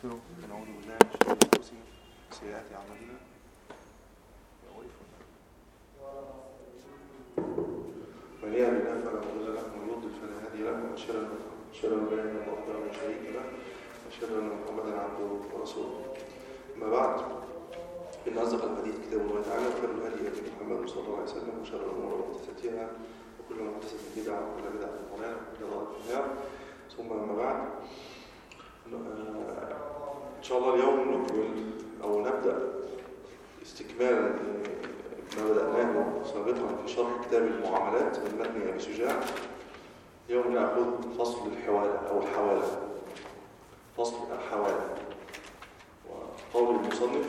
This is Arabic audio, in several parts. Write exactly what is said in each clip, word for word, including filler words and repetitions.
ونستغفره ونعوذ بالله من شرور انفسنا وسيئات اعمالنا. من يهد الله فلا مضل له ومن يضلل فلا هادي له، واشهد ان لا اله الا الله وحده لا شريك له، واشهد ان محمدا عبده ورسوله. اما بعد، ان اصدق الحديث كتاب الله تعالى، وخير الهدي هدي محمد صلى الله عليه وسلم، وشر الامور محدثاتها، وكل محدثه بدعه، وكل بدعه ضلاله، وكل ضلاله في النار. ثم اما بعد، ان شاء الله اليوم نكمل او نبدا استكمالا ما بدأناه سابقا في شرح كتاب المعاملات من متن أبي شجاع. اليوم نأخذ فصل الحوالة أو الحوالة، فصل الحوالة. وقول المصنف: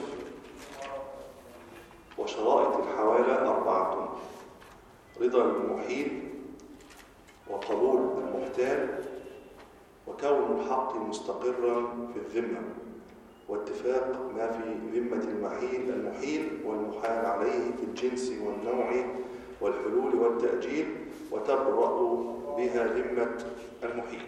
وشرائط الحوالة أربعة: رضا المحيل، وقبول المحتال، وكون الحق مستقرا في الذمة، واتفاق ما في ذمة المحيل المحيل والمحال عليه في الجنس والنوع والحلول والتأجيل، وتبرأ بها ذمة المحيل.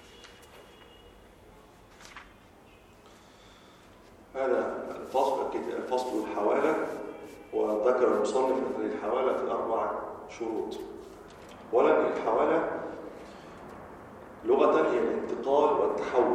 هذا الفصل الفصل الحوالة. وذكر المصنف أن للحوالة أربع شروط. أولا، الحوالة لغة هي الانتقال والتحول،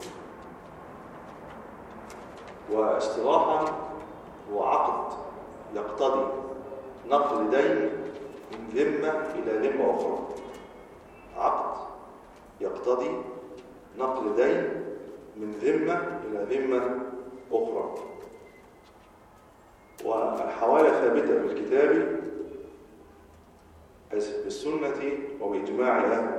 واصطلاحا هو عقد يقتضي نقل دين من ذمة إلى ذمة أخرى. عقد يقتضي نقل دين من ذمة إلى ذمة أخرى. والحوالة ثابتة بالكتاب بالسنة وبإجماع أهل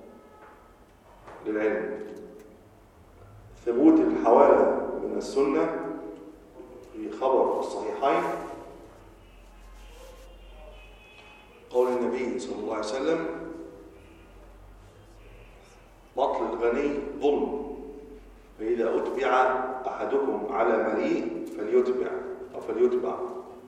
للعلم. ثبوت الحوالة من السنة في خبر الصحيحين قول النبي صلى الله عليه وسلم: مطل الغني ظلم، فإذا أتبع أحدكم على مليء فليتبع أو فليتبع.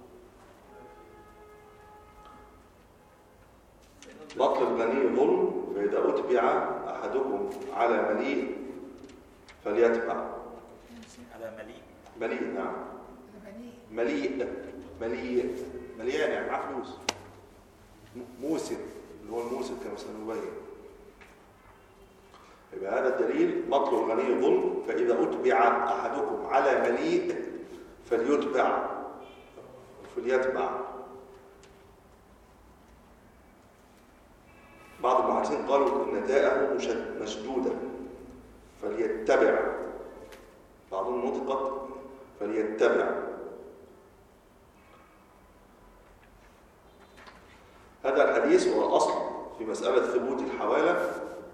مطل الغني ظلم، فإذا أتبع أحدكم على مليء فليتبع. على مليء مليء نعم مليء مليء مليان يعني معاه فلوس. موسر اللي هو الموسر كما سنبين. يبقى هذا الدليل: مطل الغني ظلم، فإذا أتبع أحدكم على مليء فليتبع فليتبع. بعض المحدثين قالوا إن تاءه مشدودة فليتبع، بعضهم نطقت فليتبع. هذا الحديث هو الأصل في مسألة ثبوت الحوالة.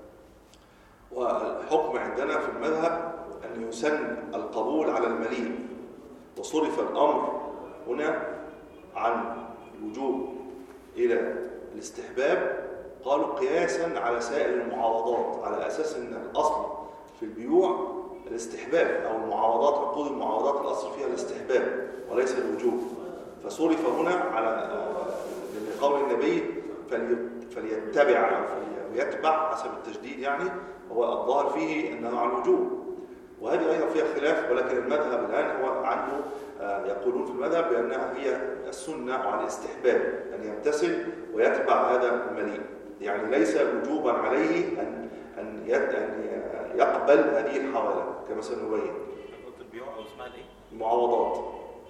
والحكم عندنا في المذهب أن يسن القبول على المليء، وصرف الأمر هنا عن الوجوب إلى الاستحباب، قالوا قياسا على سائر المعاوضات، على أساس أن الأصل في البيوع الاستحباب، أو المعاوضات، عقود المعاوضات الأصل فيها الاستحباب وليس الوجوب. فصرف هنا على قول النبي فليتبع أو فليتبع حسب التشديد، يعني هو الظاهر فيه أنه على الوجوب. وهذه أيضا فيها خلاف، ولكن المذهب الآن هو عنده يقولون في المذهب بأنها هي السنة على الاستحباب، أن يمتثل ويتبع هذا المليء، يعني ليس وجوبا عليه أن أن يقبل هذه الحوالة كما سنبين. البيوع أو اسمها الايه؟ المعاوضات.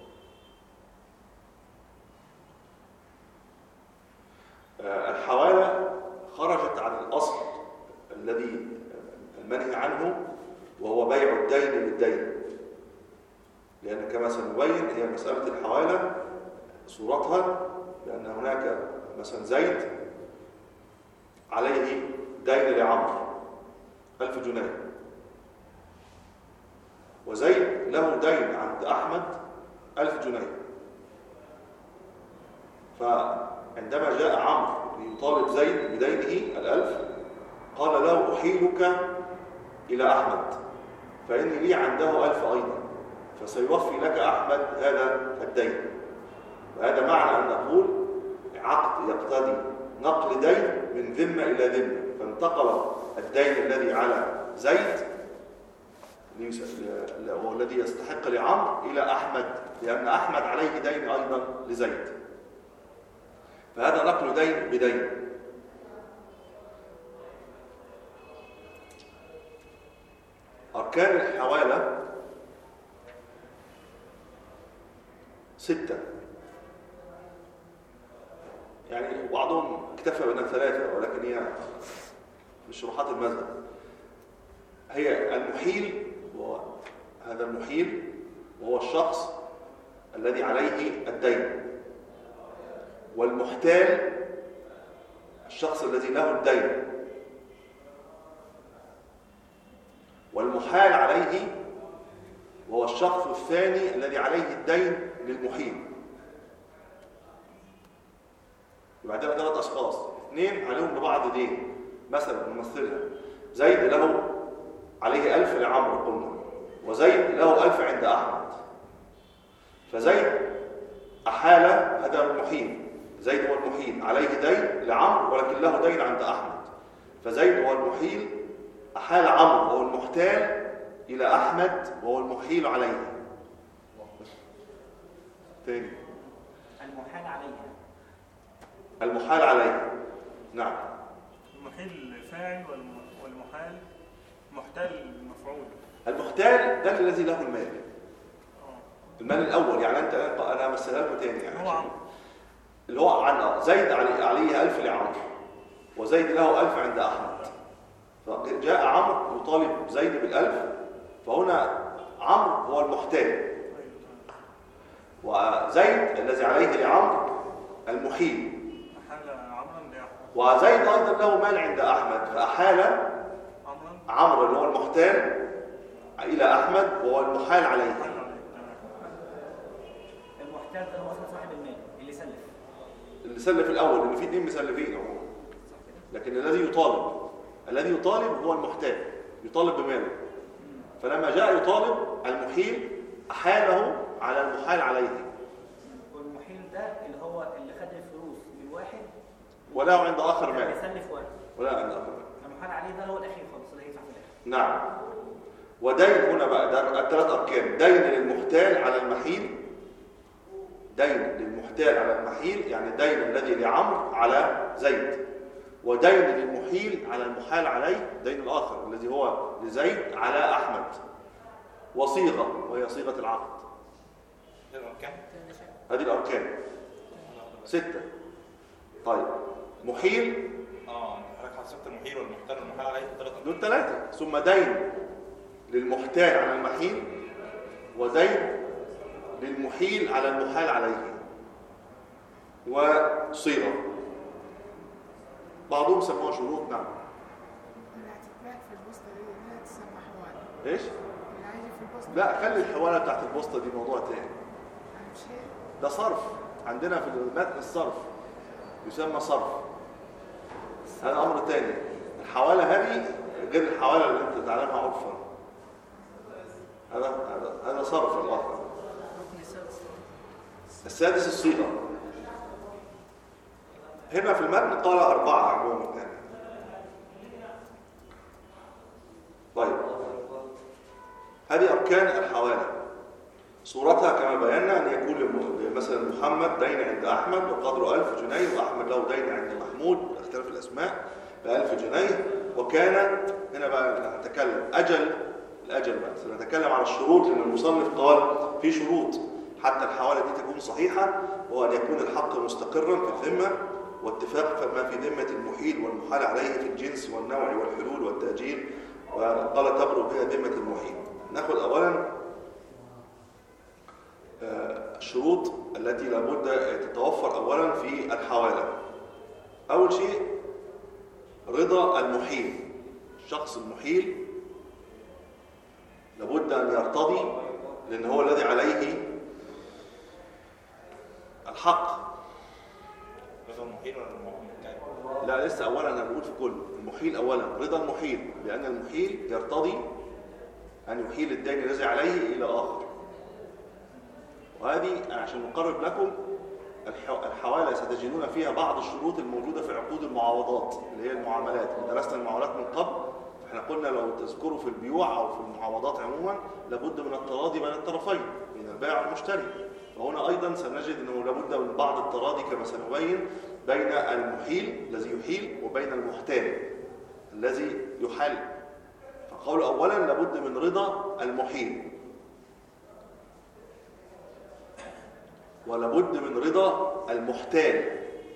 الحوالة خرجت عن الأصل الذي المنهي عنه، وهو بيع الدين بالدين، لأن كما سنبين هي مسألة الحوالة صورتها بأن هناك مثلا زيد عليه دين لعمرو ألف جنيه، وزيد له دين عند أحمد ألف جنيه. فعندما جاء عمرو ليطالب زيد بدينه الألف، قال له: أحيلك إلى أحمد فإني لي عنده ألف أيضا، فسيوفي لك أحمد هذا الدين. وهذا معنى أن نقول عقد يقتضي نقل دين من ذمة إلى ذمة، فانتقل الدين الذي على زيد والذي يستحق لعمرو إلى أحمد، لأن أحمد عليه دين أيضا لزيد، فهذا نقل دين بدين. أركان الحوالة ستة، يعني بعضهم اكتفى بأنها ثلاثة ولكن هي من شروحات المذهب. هي المحيل، وهذا المحيل وهو الشخص الذي عليه الدين، والمحتال الشخص الذي له الدين، والمحال عليه وهو الشخص الثاني الذي عليه الدين للمحيل. يبقى عندنا ثلاث اشخاص، اثنين عليهم لبعض دين، مثلا نمثلها زيد له عليه ألف لعمرو قلنا، وزيد له ألف عند أحمد، فزيد أحال، هذا المحيل، زيد هو المحيل عليه دين لعمرو ولكن له دين عند أحمد، فزيد هو المحيل أحال عمرو وهو المحتال إلى أحمد وهو المحيل عليه. تاني المحال عليه، المحال عليه، نعم. المحيل فاعل والمحال محتال مفعول. المحتال ده الذي له المال، المال الأول، يعني أنت أنا مثلها لكم تاني، يعني هو عمرو اللي هو عن زيد عليه عليه ألف لعمرو، وزيد له ألف عند أحمد، فجاء عمرو يطالب زيد بالألف، فهنا عمرو هو المحتال، وزيد الذي عليه لعمرو المحيل، وزيد أيضا له مال عند أحمد، فأحال عمرو اللي هو المحتال إلى أحمد وهو المحال عليه. المحتال ده هو أصلا صاحب المال اللي سلف، اللي سلف الأول، اللي فيه اتنين مسلفين عموما، لكن الذي يطالب الذي يطالب هو المحتال، يطالب بماله، فلما جاء يطالب المحيل أحاله على المحال عليه. والمحيل ده اللي هو اللي خد الفلوس من واحد وله عند آخر مال، يسلف واحد ولا عند آخر مال، المحال عليه ده هو الأخير خالص اللي هيدفع في الآخر. نعم. ودين هنا بقى ده الثلاث أركان، دين للمحتال على المحيل، دين للمحتال على المحيل يعني الدين الذي لعمرو على زيد، ودين للمحيل على المحال عليه، دين الآخر الذي هو لزيد على أحمد، وصيغة وهي صيغة العقد. هذه الأركان ستة. طيب محيل، اه حضرتك حسبت المحيل والمحتال والمحال عليه ثلاثة، دول ثلاثة، ثم دين للمحتال على المحيل، ودين للمحيل على المحال عليه، وصيغة بعضهم سموها شروط. نعم. الاعتماد في البوسطة دي لا تسمى حوالة. ايش؟ العادي في البوسطة. لا خلي الحوالة بتاعت البوسطة دي موضوع تاني. أنا مش هي. ده صرف، عندنا في المتن الصرف يسمى صرف، هذا أمر تاني. الحوالة هذه غير الحوالة اللي انت تعلمها عرفا، هذا هذا هذا صرف الآخر. السادس الصيغة. هنا في المتن قال أربعة عموما يعني. طيب هذه أركان الحوالة، صورتها كما بينا أن يكون مثلا محمد دين عند أحمد بقدر ألف جنيه، وأحمد له دين عند محمود اختلاف الأسماء بألف جنيه، وكان هنا بقى نتكلم أجل الأجل بقى سنتكلم على الشروط، لأن المصنف قال في شروط حتى الحوالة دي تكون صحيحة، وأن يكون الحق مستقرا في الذمة، واتفاق ما في ذمة المحيل والمحال عليه في الجنس والنوع والحلول والتأجيل، وقال تبرئ بها ذمة المحيل. نأخذ أولا الشروط التي لابد تتوفر أولا في الحوالة. أول شيء رضا المحيل، الشخص المحيل لابد أن يرتضي، لأن هو الذي عليه الحق. رضا المحيل ولا المحيل؟ لا لسه أولا أنا بقول في كله، المحيل أولا، رضا المحيل، لأن المحيل يرتضي أن يحيل الدين الذي عليه إلى آخر. وهذه عشان نقرب لكم الحوالة ستجدون فيها بعض الشروط الموجودة في عقود المعاوضات اللي هي المعاملات، اللي درسنا المعاملات من قبل احنا قلنا لو تذكروا في البيوع أو في المعاوضات عموما لابد من التراضي بين الطرفين، بين البائع والمشتري. فهنا أيضا سنجد أنه لابد من بعض التراضي كما سنبين بين المحيل الذي يحيل وبين المحتال الذي يحال. فقول أولا لابد من رضا المحيل، ولابد من رضا المحتال.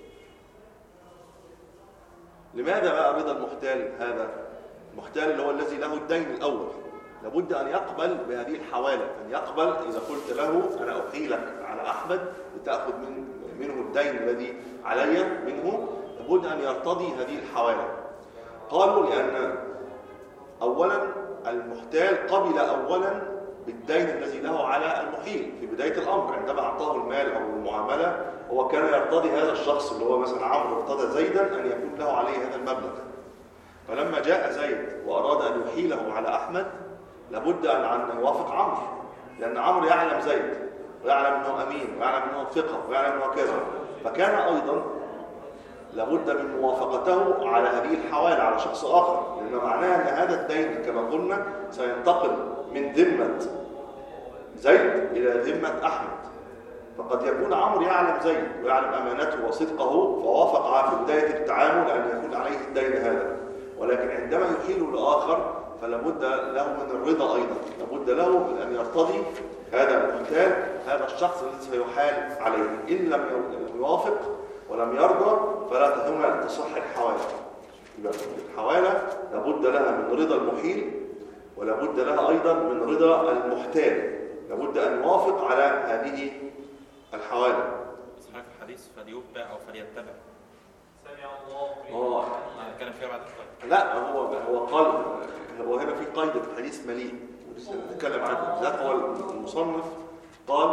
لماذا بقى رضا المحتال؟ هذا المحتال اللي هو الذي له الدين الأول لابد أن يقبل بهذه الحوالة، أن يقبل إذا قلت له أنا أحيلك على أحمد لتأخذ من منه الدين الذي علي منه، لابد أن يرتضي هذه الحوالة. قالوا لأن أولا المحتال قبل أولا بالدين الذي له على المحيل في بداية الأمر، عندما أعطاه المال أو المعاملة هو كان يرتضي هذا الشخص اللي هو مثلا عمرو ارتضى زيدا أن يكون له عليه هذا المبلغ. فلما جاء زيد وأراد أن يحيله على أحمد لابد أن يوافق عمرو، لأن عمرو يعلم زيد ويعلم أنه أمين ويعلم أنه ثقة ويعلم أنه كذا، فكان أيضا لابد من موافقته على هذه الحوالة على شخص آخر، لأن معناه أن هذا الدين كما قلنا سينتقل من ذمة زيد إلى ذمة أحمد. فقد يكون عمرو يعلم زيد ويعلم أمانته وصدقه فوافق في بداية التعامل أن يكون عليه الدين هذا، ولكن عندما يحيله لآخر فلابد له من الرضا أيضا، لابد له من أن يرتضي هذا المحتال هذا الشخص الذي سيحال عليه. إن لم يوافق ولم يرضى فلا تهمنا تصح الحوالة. الحوالة لابد لها من رضا المحيل ولابد لها أيضا من رضا المحتال، لابد أن يوافق على هذه الحوالة. صحيح في الحديث فليتبع أو فليتبع. سمع الله اه نتكلم فيها بعد شوية. لا هو هو قال هو هنا في قيد الحديث مليء نتكلم عنه، ذات هو المصنف قال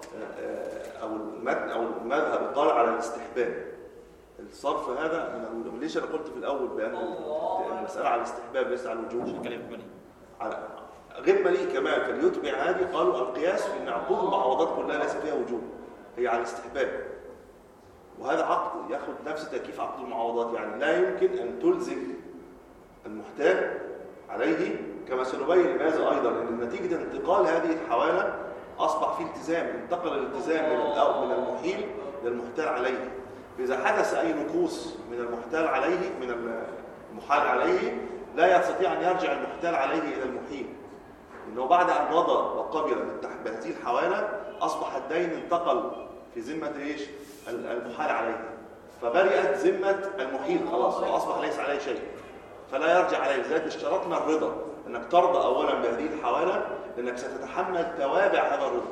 او المتن او المذهب قال على الاستحباب. الصرف هذا من ليش انا قلت في الاول بان المساله على الاستحباب ليس على الوجوب. نتكلم مليء على غير مليء كمان. فليتبع هذه قالوا القياس في ان عقود المعوضات كلها ليس فيها وجوب، هي على الاستحباب، وهذا عقد ياخذ نفس تكييف عقد المعوضات. يعني لا يمكن ان تلزم المحتاج عليه كما سنبين لماذا ايضا، ان نتيجه انتقال هذه الحواله اصبح في التزام، انتقل الالتزام من من المحيل للمحتال عليه. فاذا حدث اي نقوص من المحتال عليه من المحال عليه لا يستطيع ان يرجع المحتال عليه الى المحيل، انه بعد ان رضى وقبل بهذه الحواله اصبح الدين انتقل في ذمه ايش؟ المحال عليه، فبرئت ذمه المحيل خلاص واصبح ليس عليه شيء فلا يرجع عليه. لذلك اشترطنا الرضا، انك ترضى اولا بهذه الحواله لانك ستتحمل توابع هذا الرضا.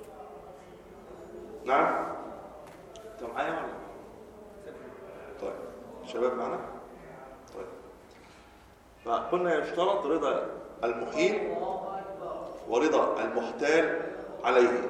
نعم انت معايا ولا؟ طيب شباب معنا؟ طيب فقلنا يشترط رضا المحيل ورضا المحتال عليه.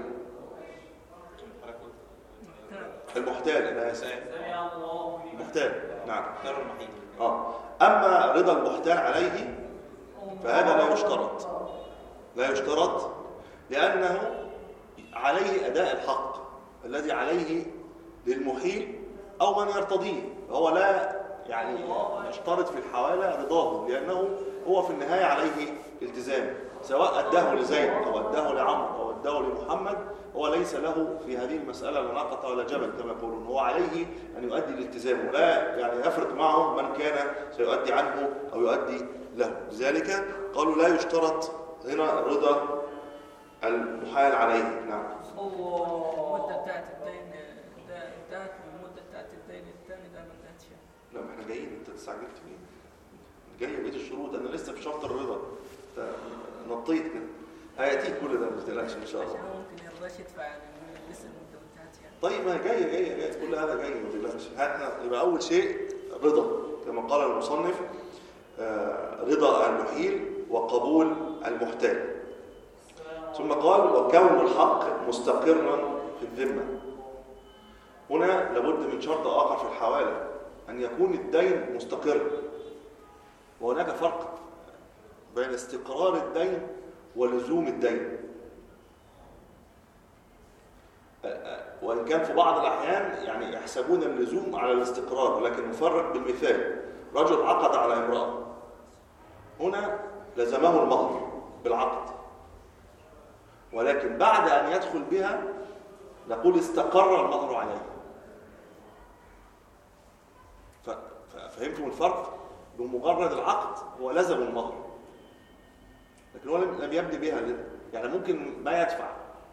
المحتال انا اسف المحتال نعم دار المحيط. اه اما رضا المحتال عليه فهذا لا يشترط، لا يشترط لانه عليه اداء الحق الذي عليه للمحيل او من يرتضيه، هو لا يعني يشترط في الحواله رضاه لانه هو في النهايه عليه التزام، سواء اداه لزيد او اداه لعمرو او اداه لمحمد هو ليس له في هذه المسألة لا ناقة ولا جبل كما يقولون، هو عليه أن يؤدي الالتزام ولا يعني يفرق معه من كان سيؤدي عنه أو يؤدي له. لذلك قالوا لا يشترط هنا رضا المحال عليه. نعم المدة بتاعت الدين ده انتهت والمدة بتاعت الدين الثاني ده ما انتهتش. لا ما احنا جايين، انت استعجلت فين؟ جاي بقية الشروط، انا لسه في شرط الرضا نطيت كده، هياتيك كل ده ما تقلقش ان شاء الله. عشان هو ممكن يرضاش يدفع يعني لسه المدة ما انتهتش يعني. طيب ما هي جايه جايه جايه كل هذا جاي ما تقلقش. احنا يبقى اول شيء رضا كما قال المصنف، رضا المحيل وقبول المحتال. ثم قال وكون الحق مستقرا في الذمه. هنا لابد من شرط اخر في الحواله، ان يكون الدين مستقر، وهناك فرق بين استقرار الدين ولزوم الدين. وإن كان في بعض الأحيان يعني يحسبون اللزوم على الاستقرار، لكن نفرق بالمثال. رجل عقد على امرأة هنا لزمه المهر بالعقد، ولكن بعد أن يدخل بها نقول استقر المهر عليه. ففهمتم الفرق؟ بمجرد العقد هو لزم المهر، لكن هو لم يبني بها، يعني ممكن ما يدفع،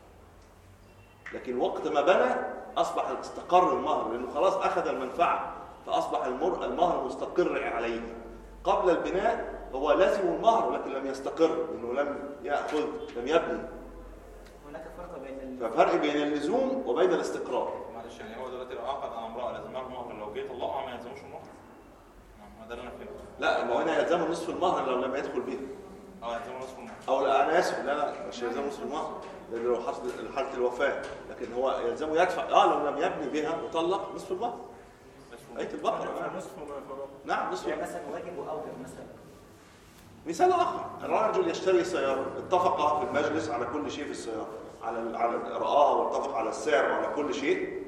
لكن وقت ما بنى أصبح استقر المهر، لأنه خلاص أخذ المنفعة فأصبح المهر مستقر عليه. قبل البناء هو لازم المهر ولكن لم يستقر، لأنه لم يأخذ، لم يبني. هناك فرق بين ففرق بين اللزوم وبين الاستقرار. معلش يعني هو دلوقتي لو عقد على امرأة لازمها المهر، لو جه طلقها ما يلزموش المهر؟ ما ده اللي انا فهمته. لا، ما هو هنا يلزمه نصف المهر لو لم يدخل بها. اه يلزمه نصف المهر. او لا انا اسف، لا لا مش يلزمه نصف المهر، لان لو حصل حاله الوفاه، لكن هو يلزمه يدفع اه لو لم يبني بها وطلق نصف المهر. آية البقرة. نصف ما فرق. نعم نصف. يعني مثلا واجب واوجب مثلا. مثال اخر، الرجل يشتري سياره، اتفق في المجلس على كل شيء في السياره، على على رآها واتفق على السعر وعلى كل شيء،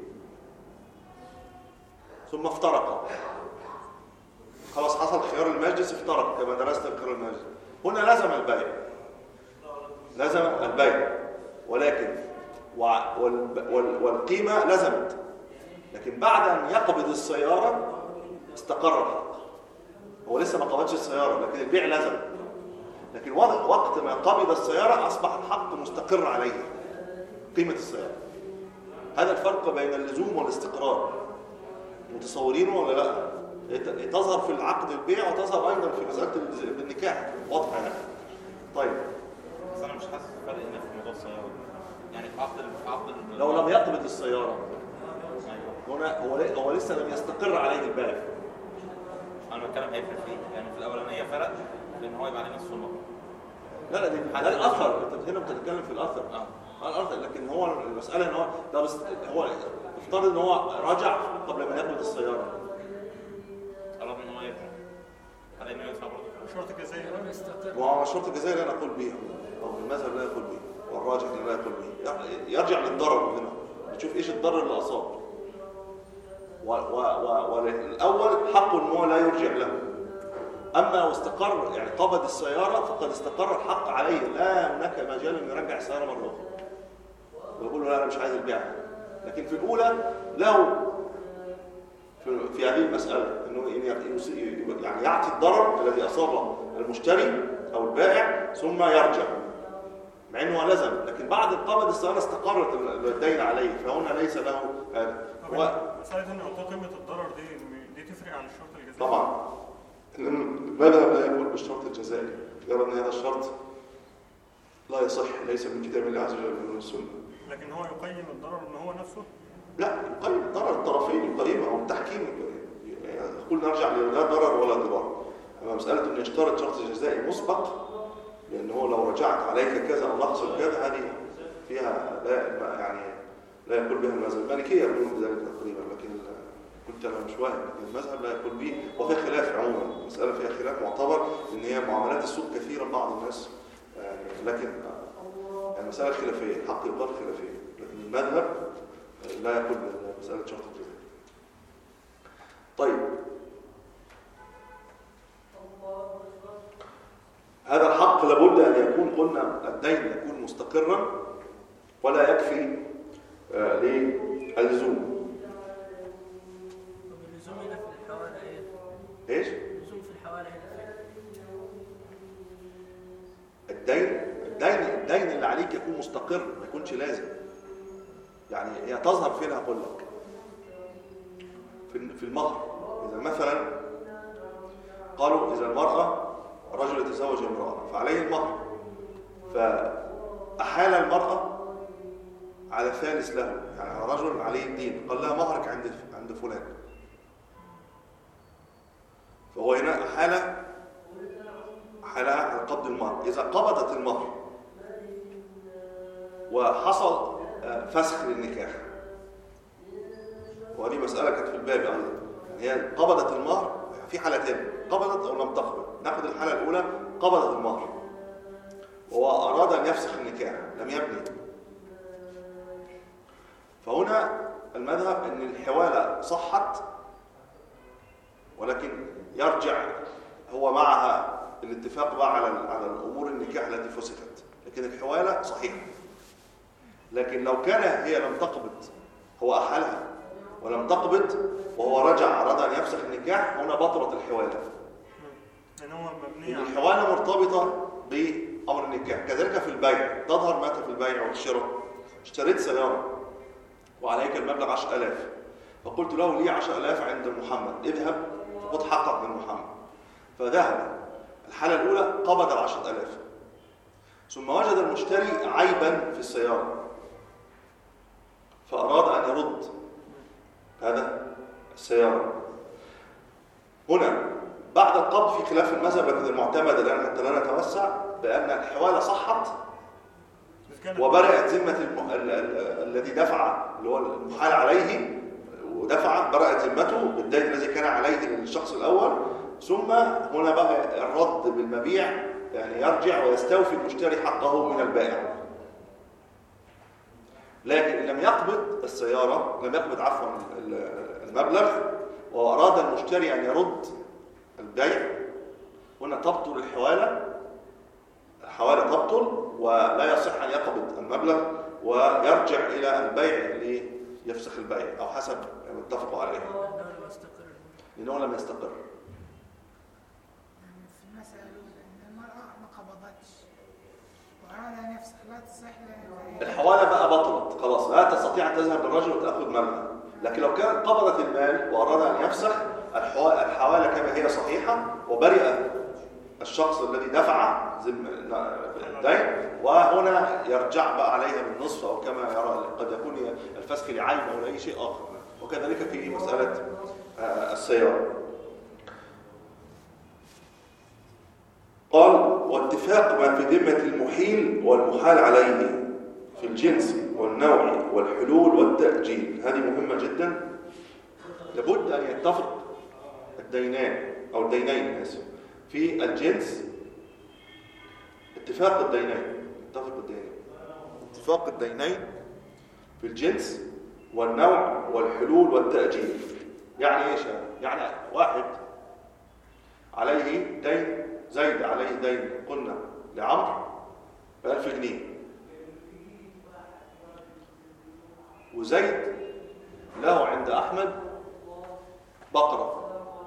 ثم افترقا. خلاص حصل خيار المجلس، افترق كما درسنا في خيار المجلس. هنا لزم البيع، لزم البيع، ولكن والقيمة لزمت، لكن بعد أن يقبض السيارة استقر الحق. هو لسه ما قبضش السيارة لكن البيع لزم، لكن وقت ما قبض السيارة أصبح الحق مستقر عليه، قيمة السيارة. هذا الفرق بين اللزوم والاستقرار، متصورينه ولا لا؟ تظهر في العقد البيع وتظهر أيضا في مسألة النكاح، واضحة يعني. طيب بس أنا مش حاسس بفرق هنا في موضوع السيارة، يعني في عقد في عقد لو لم يقبض السيارة هنا هو هو لسه لم يستقر عليه البيع. أنا بتكلم هيفرق فيه، يعني في الأولانية فرق لأن هو يبقى عليه نصف المهر. لا لا دي ده الأثر، أنت هنا بتتكلم في الأثر. اه الأثر، لكن هو المسألة إن هو ده بس هو افترض إن هو رجع قبل ما يقبض السيارة. طلب إن هو يدفع، على إنه يدفع برضه. شرط الجزائي وهو شرط الجزائي لا نقول به، أو المذهب لا يقول به، والراجح لا يقول به. يرجع للضرر هنا، نشوف إيش الضرر اللي أصاب. والأول حق إن هو لا يرجع له. أما واستقر يعني قبض السيارة فقد استقر الحق عليه، لا هناك مجال إنه يرجع السيارة مرة أخرى ويقول له لا أنا مش عايز البيع. لكن في الأولى له في, في هذه المسألة إنه يعني يعطي الضرر الذي أصاب المشتري أو البائع ثم يرجع، مع إنه لزم، لكن بعد قبض السيارة استقرت الدين عليه، فهنا ليس له هذا. هو مسألة إنه يعطي قيمة الضرر دي دي تفرق عن الشرط الجزائي؟ طبعا المذهب لا يقول بالشرط الجزائي، يرى ان هذا الشرط لا يصح، ليس من كتاب الله عز وجل من السنه. لكن هو يقيم الضرر ان هو نفسه؟ لا، يقيم الضرر، الطرفين يقيمه، او التحكيم يقول نرجع لا ضرر ولا ضرار. اما مساله انه يشترط شرط جزائي مسبق لانه لو رجعت عليك كذا او نقص كذا، هذه فيها لا يعني لا يقول بها المذهب. المالكيه يقولون بذلك تقريبا، لكن كنت انا مش واهم، لكن المذهب لا يقول به، وفي خلاف عموما، المساله فيها خلاف معتبر ان هي معاملات السوق كثيره بعض الناس يعني، لكن المساله خلافيه، الحق يقال خلافيه، لكن المذهب لا يقول بمساله شرط الجزائي. طيب هذا الحق لابد ان يكون، قلنا الدين يكون مستقرا ولا يكفي آه للزوم. ايش؟ اللزوم في الحوالة هنا الدين الدين الدين اللي عليك يكون مستقر، ما يكونش لازم. يعني هي تظهر فين؟ هقول لك في في المهر. اذا مثلا قالوا اذا المرأة رجل يتزوج امرأة فعليه المهر، فأحال المرأة على ثالث له، يعني على رجل عليه الدين، قال لها مهرك عند عند فلان، فهو هنا حالة حالة على قبض المهر. إذا قبضت المهر وحصل فسخ للنكاح، وهذه مسألة كانت في الباب أيضا، هي قبضت المهر في حالتين، قبضت أو لم تقبض. نأخذ الحالة الأولى، قبضت المهر وهو أراد أن يفسخ النكاح، لم يبني، فهنا المذهب أن الحوالة صحت، ولكن يرجع هو معها الاتفاق بقى على على الامور النكاح التي فسخت، لكن الحواله صحيحه. لكن لو كان هي لم تقبض، هو احالها ولم تقبض وهو رجع اراد ان يفسخ النكاح، هنا بطلت الحواله. يعني هو مبني لأن على الحواله مرتبطه بامر النكاح. كذلك في البيع، تظهر متى في البيع والشراء؟ اشتريت سياره وعليك المبلغ عشرة آلاف، فقلت له لي عشرة آلاف عند محمد، اذهب خذ حقك من محمد. فذهب. الحالة الأولى قبض العشرة آلاف، ثم وجد المشتري عيبا في السيارة فأراد أن يرد هذا السيارة. هنا بعد القبض في خلاف المذهب، لكن المعتمد الآن حتى لا نتوسع بأن الحوالة صحت وبرأت ذمة الم... ال... ال... الذي دفع، اللي هو المحال عليه، ودفع برأت ذمته بالدين الذي كان عليه للشخص الأول. ثم هنا بقى الرد بالمبيع، يعني يرجع ويستوفي المشتري حقه من البائع. لكن إن لم يقبض السيارة، لم يقبض عفوا المبلغ، وأراد المشتري أن يرد البيع، هنا تبطل الحوالة. الحوالة تبطل ولا يصح أن يقبض المبلغ ويرجع إلى البيع ليفسخ البيع أو حسب ما اتفقوا عليه، لأنه لم يستقر. في المسألة إن المرأة ما قبضتش وأراد أن يفسخ، لا تصح الحوالة بقى بطلت خلاص، لا تستطيع أن تذهب للرجل وتأخذ مبلغ. لكن لو كانت قبضت المال وأراد أن يفسخ، الحوالة كما هي صحيحة، وبرئ الشخص الذي دفع الدين، وهنا يرجع بقى عليها بالنصف أو كما يرى، قد يكون الفسخ لعين أو لأي شيء آخر. وكذلك في مسألة السيارة. قال: واتفاق ما في ذمة المحيل والمحال عليه في الجنس والنوع والحلول والتأجيل. هذه مهمة جدا، لابد أن يتفق الدينان أو الدينين آسف في الجنس. اتفاق الدينين اتفق الدينين اتفاق الدينين في الجنس والنوع والحلول والتأجيل. يعني ايش؟ يعني واحد عليه دين، زيد عليه دين قلنا لعمرو بألف جنيه، وزيد له عند أحمد بقرة.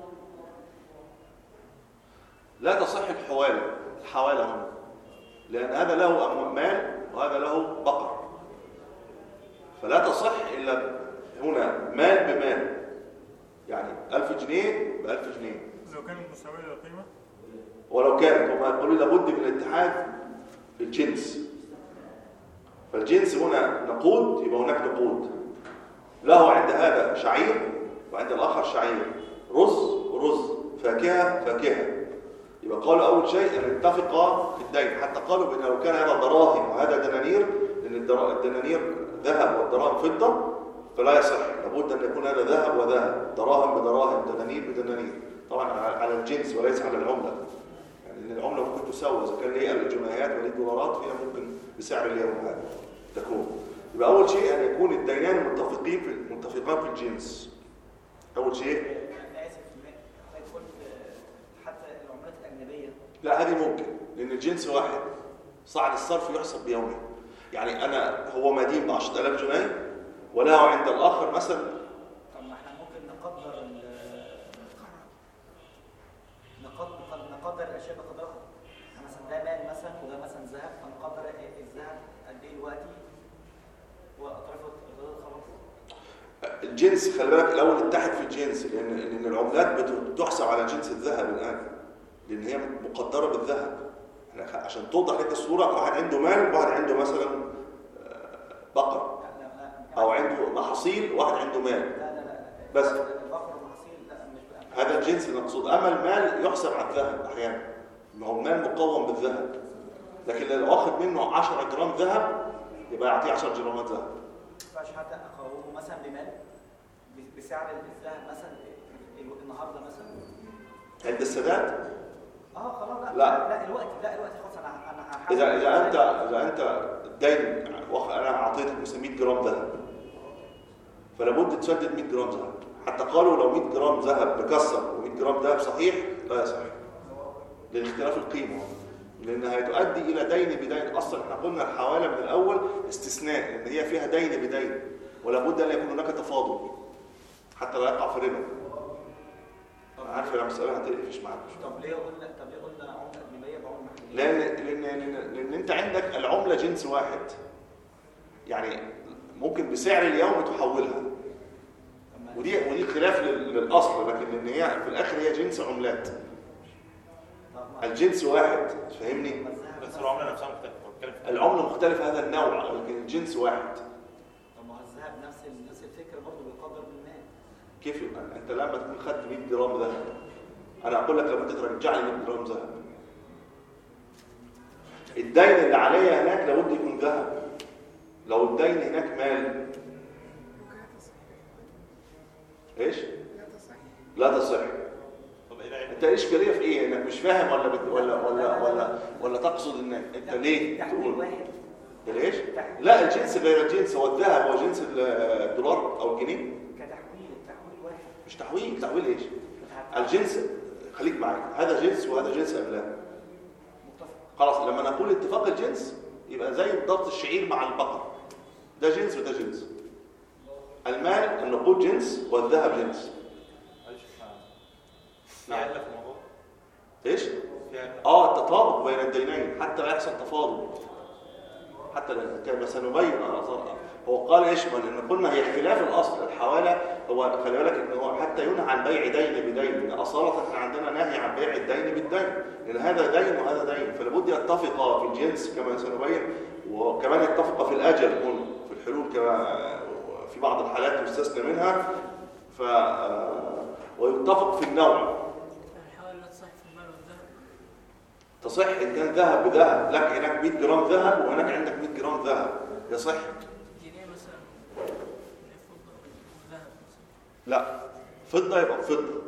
لا تصح الحوالة الحوالة هنا، لأن هذا له مال وهذا له بقرة، فلا تصح إلا هنا مال بمال، يعني ألف جنيه بألف جنيه لو كانت مساوية للقيمة. ولو كانت، وما يقولون لابد من الاتحاد في الجنس. فالجنس هنا نقود، يبقى هناك نقود، له عند هذا شعير وعند الآخر شعير، رز ورز، فاكهة فاكهة. يبقى قالوا أول شيء أن اتفقا في الدين، حتى قالوا بأن لو كان هذا دراهم وهذا دنانير، لأن الدنانير ذهب والدراهم فضة، فلا يصح، لابد أن يكون هذا ذهب وذهب، دراهم بدراهم، دنانير بدنانير، طبعا على الجنس وليس على العملة، يعني لأن العملة ممكن تساوي، إذا كان ليه الجنيهات وليه الدولارات فيها ممكن بسعر اليوم هذا تكون. يبقى أول شيء أن يكون الدينان متفقين في متفقان في الجنس. أول شيء. أنا آسف، حضرتك قلت حتى العملات الأجنبية. لا هذه ممكن، لأن الجنس واحد، صاع الصرف يحسب بيومه. يعني أنا هو مدين ب عشرة آلاف جنيه وله عند الآخر مثلا. طب ما احنا ممكن نقدر نقدر نقدر الأشياء بقدرها. مثلا ده مال مثلا وده مثلا ذهب، فنقدر الذهب قد إيه دلوقتي وأطرافه خلاص. الجنس خلي بالك الأول اتحد في الجنس، لأن لأن العملات بتحسب على جنس الذهب الآن، لأن هي مقدرة بالذهب. عشان توضح لك الصورة، واحد عنده مال وواحد عنده مثلا بقر، أو عنده محاصيل وواحد عنده مال. لا لا لا بس البقر والمحاصيل لا مش هذا الجنس المقصود. أما المال يحسب على الذهب أحيانا، ما هو المال مقوم بالذهب، لكن لو واخد منه عشرة جرام ذهب يبقى يعطيه عشرة جرامات ذهب. ما ينفعش حتى أقومه مثلا بمال بسعر الذهب مثلا النهارده مثلا عند السداد. اه خلاص لا لا لا الوقت لا الوقت خلاص انا انا اذا اذا انت اذا انت الدين انا اعطيتك مثلا مية جرام ذهب، فلا بد تسدد مية جرام ذهب. حتى قالوا لو مية جرام ذهب مكسر و100 جرام ذهب صحيح لا يصح. لاختلاف القيمه، لانها هتؤدي الى دين بدين. اصلا احنا قلنا الحواله من الاول استثناء ان هي فيها دين بدين، ولا بد ان يكون هناك تفاضل حتى لا يقع في ربا. عارف يا مسألة هتقفش معاك. طب ليه قلنا طب ليه قلنا عمله اجنبيه بعمله محليه؟ لان لان لان, لأن انت عندك العمله جنس واحد، يعني ممكن بسعر اليوم تحولها، ودي ودي خلاف للاصل، لكن لان هي في الاخر هي جنس عملات، الجنس واحد. فاهمني؟ بس العمله نفسها مختلفه. العمله مختلفه هذا النوع، لكن الجنس واحد. طب ما هو الذهب نفس نفس الفكره برضه بيقدر بالمال. كيف يبقى انت لما تكون خدت مية جرام ذهب، انا اقول لك لما ترجع لي مية جرام ذهب، الدين اللي عليا هناك لابد يكون ذهب. لو الدين هناك مال ايش؟ لا تصح. طب ايه العيب؟ انت الاشكاليه في ايه؟ انك مش فاهم ولا بت... ولا ولا ولا ولا تقصد انك انت ليه تحويل تقول واحد. ليش؟ لا، الجنس غير الجنس. هو الذهب هو جنس الدولار او الجنيه. كتحويل تحويل واحد. مش تحويل. تحويل ايش؟ الجنس، خليك معايا، هذا جنس وهذا جنس ام لا؟ متفق. خلاص، لما نقول اتفاق الجنس يبقى زي بالضبط الشعير مع البقر، ده جنس وده جنس. المال النقود جنس والذهب جنس. معلش في نعم. علة في الموضوع. ايش؟ في علة. اه التطابق بين الدينين حتى لا يحصل تفاضل، حتى كما سنبين. هو قال يشمل ان قلنا هي اختلاف الاصل. الحواله هو خلي بالك ان هو حتى ينهى عن بيع دين بدين، لان اصاله احنا عندنا نهي عن بيع الدين بالدين، لان هذا دين وهذا دين، فلابد يتفقا في الجنس كما سنبين، وكمان يتفقا في الاجل هنا في الحلول كما في بعض الحالات يستثنى منها، ف ويتفق في النوع. الحوالي لا تصح في المال والذهب. تصح ان كان ذهب بذهب، لك هناك مية جرام ذهب وهناك عندك مية جرام ذهب، يصح. جنيه مثلا، جنيه فضة وذهب مثلا. لا، فضة يبقى بفضة،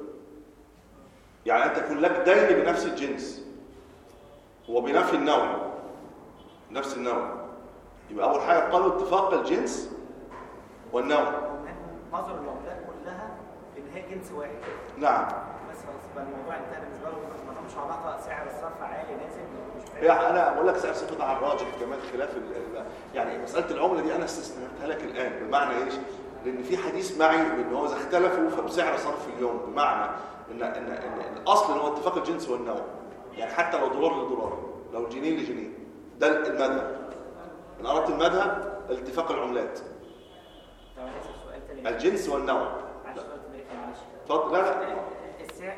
يعني أنت يكون لك دين بنفس الجنس وبنفس النوع، نفس النوع. يبقى أول حاجة قالوا اتفاق الجنس والنوع. نظر العملات كلها ان هي جنس واحد. نعم. بس بس الموضوع انتهى بالنسبه له، ما لهمش علاقه سعر الصرف عالي نازل مش فاهم. يعني أنا أقول لك سعر صفة على الراجح كمان خلاف ال يعني مسألة العملة دي أنا استثنيتها لك الآن. بمعنى إيش؟ لأن في حديث معي إن هو إذا اختلفوا فبسعر صرف اليوم، بمعنى إن إن إن الأصل إن هو اتفاق الجنس والنوع. يعني حتى لو دولار لدولار، لو جنيه لجنيه، ده المذهب. إن أردت المذهب اتفاق العملات. طب انا اسال سؤال تاني. الجنس والنوع. معلش سؤال تاني، معلش. اتفضل. لا لا. السعر